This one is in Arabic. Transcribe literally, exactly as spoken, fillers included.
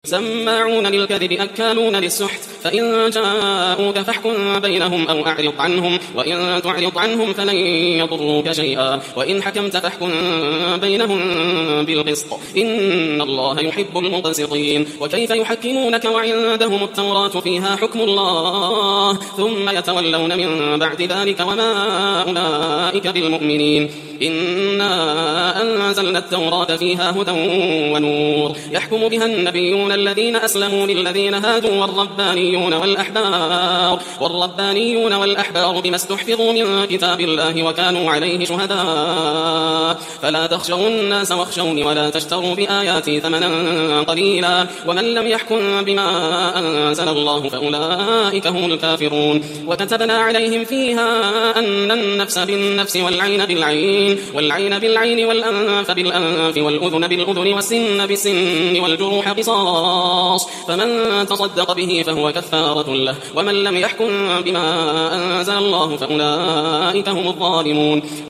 سماعون للكذب أكالون للسحت فإن جاءوك فاحكم بينهم أو أعرض عنهم وإن تعرض عنهم فلن يضروك شيئا وإن حكمت فاحكم بينهم بالقسط إن الله يحب المقسطين. وكيف يحكمونك وعندهم التوراة فيها حكم الله ثم يتولون من بعد ذلك وما أولئك بالمؤمنين. إنا أنزلنا التوراة فيها هدى ونور يحكم بها النبيون الذين أسلموا للذين هادوا والربانيون والأحبار والربانيون والأحبار بما استحفظوا من كتاب الله وكانوا عليه شهداء فلا تخشوا الناس واخشوني ولا تشتروا بآياتي ثمنا قليلا ومن لم يحكم بما أنزل الله فأولئك هم الكافرون. وكتبنا عليهم فيها أن النفس بالنفس والعين بالعين والعين بالعين والأنف بالأنف والأذن بالأذن والسن بالسن والجروح قصاص فمن تصدق به فهو كفارة له ومن لم يحكم بما أنزل الله فأولئك هم الظالمون.